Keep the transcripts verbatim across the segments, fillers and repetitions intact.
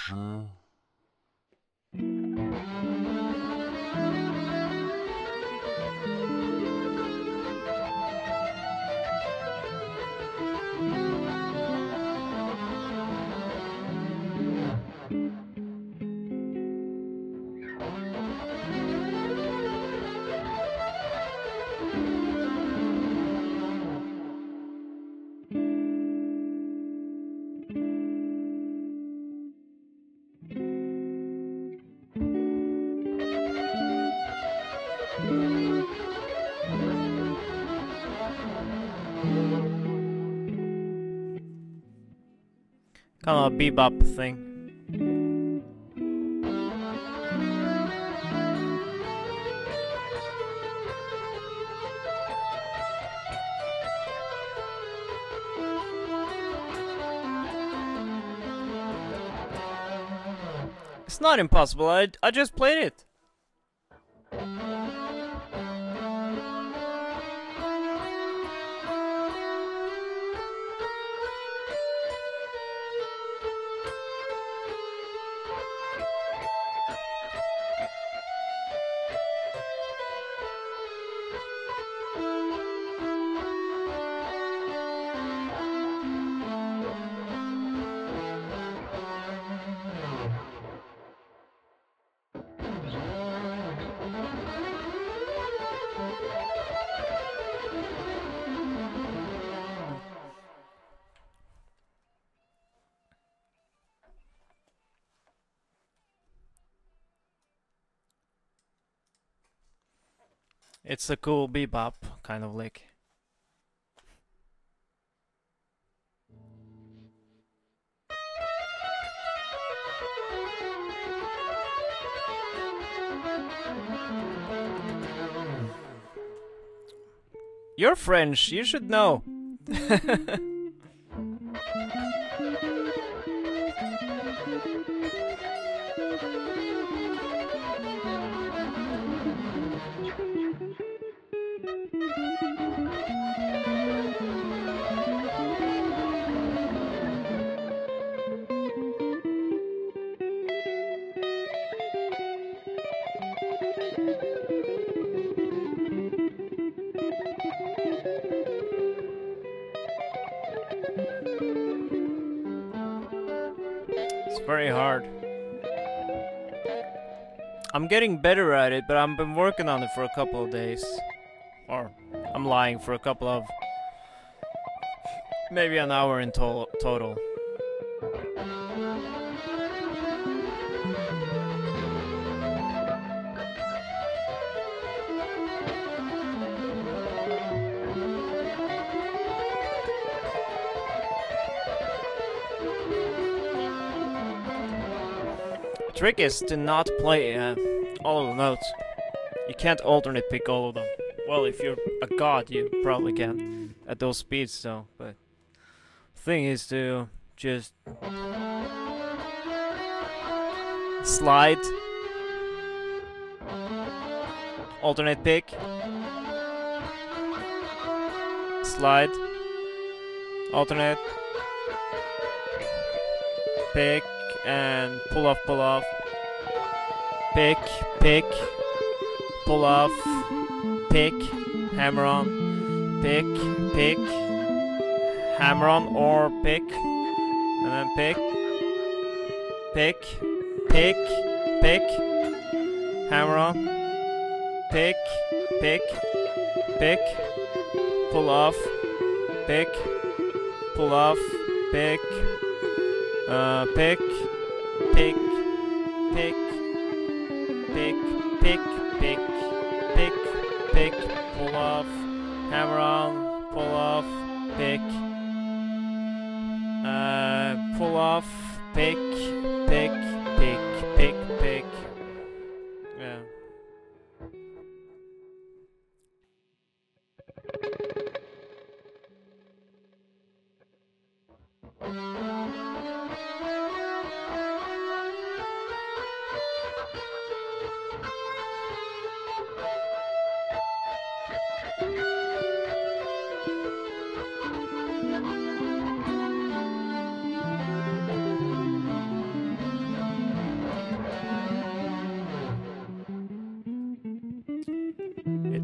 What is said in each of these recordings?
Mm. Kind of a bebop thing. It's not impossible. I I just played it. It's a cool bebop kind of lick. You're French, you should know. It's very hard. I'm getting better at it, but I've been working on it for a couple of days. Or, I'm lying, for a couple of... maybe an hour in to total. The trick is to not play uh, all of the notes. You can't alternate pick all of them. Well, if you're a god, you probably can at those speeds, so. But the thing is to just slide, alternate pick, slide, alternate, pick, and pull off, pull off, pick, pick, pull off, pick, hammer on, pick, pick, hammer on or pick, and then pick, pick, pick, pick, hammer on, pick, pick, pick, pull off, pick, pull off, pick, uh, pick, pick, pick, pick, pick, pick, pick, pick, pull off, hammer on, pull off, pick, uh, pull off, pick, pick, pick, pick, pick. Yeah.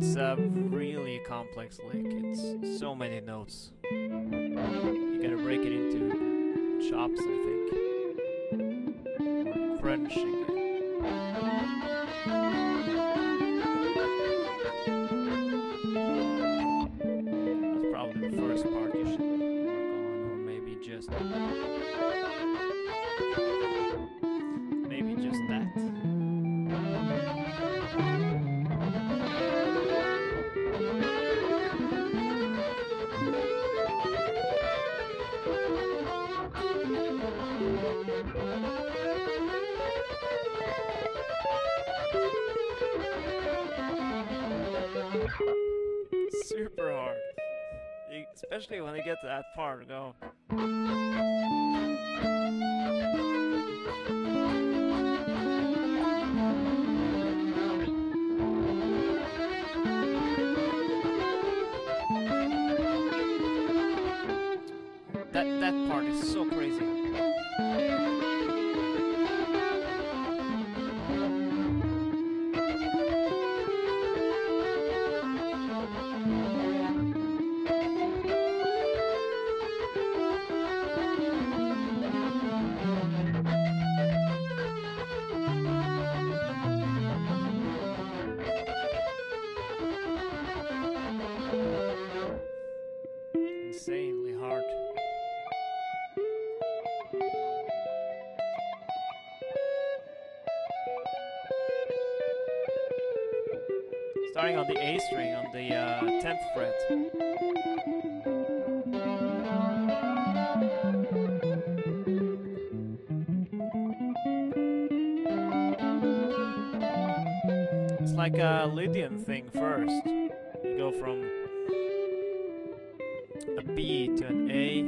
It's a really complex lick. It's so many notes. You gotta break it into chops, I think. Or crunching it. That's probably the first part you should work on, or maybe just... maybe just that. Super hard, you, especially when you get to that part. Go. That that part is so crazy. Insanely hard. Starting on the A string on the uh, tenth fret. It's like a Lydian thing first. You go from a B to an A.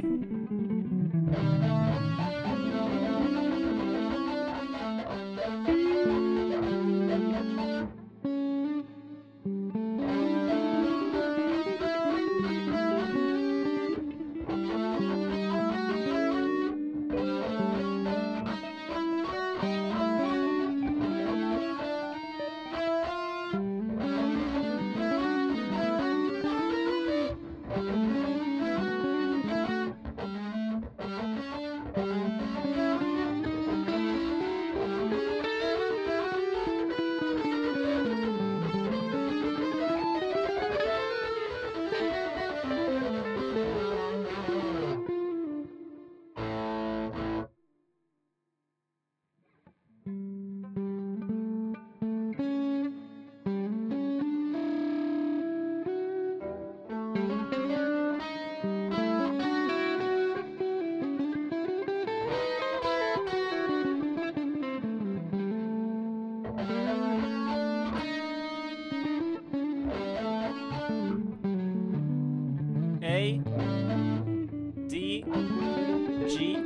A, D, G.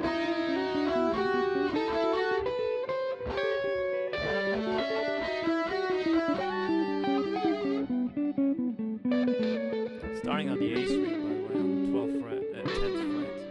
Starting on the A string, by the way, on the twelfth fret, uh, tenth fret.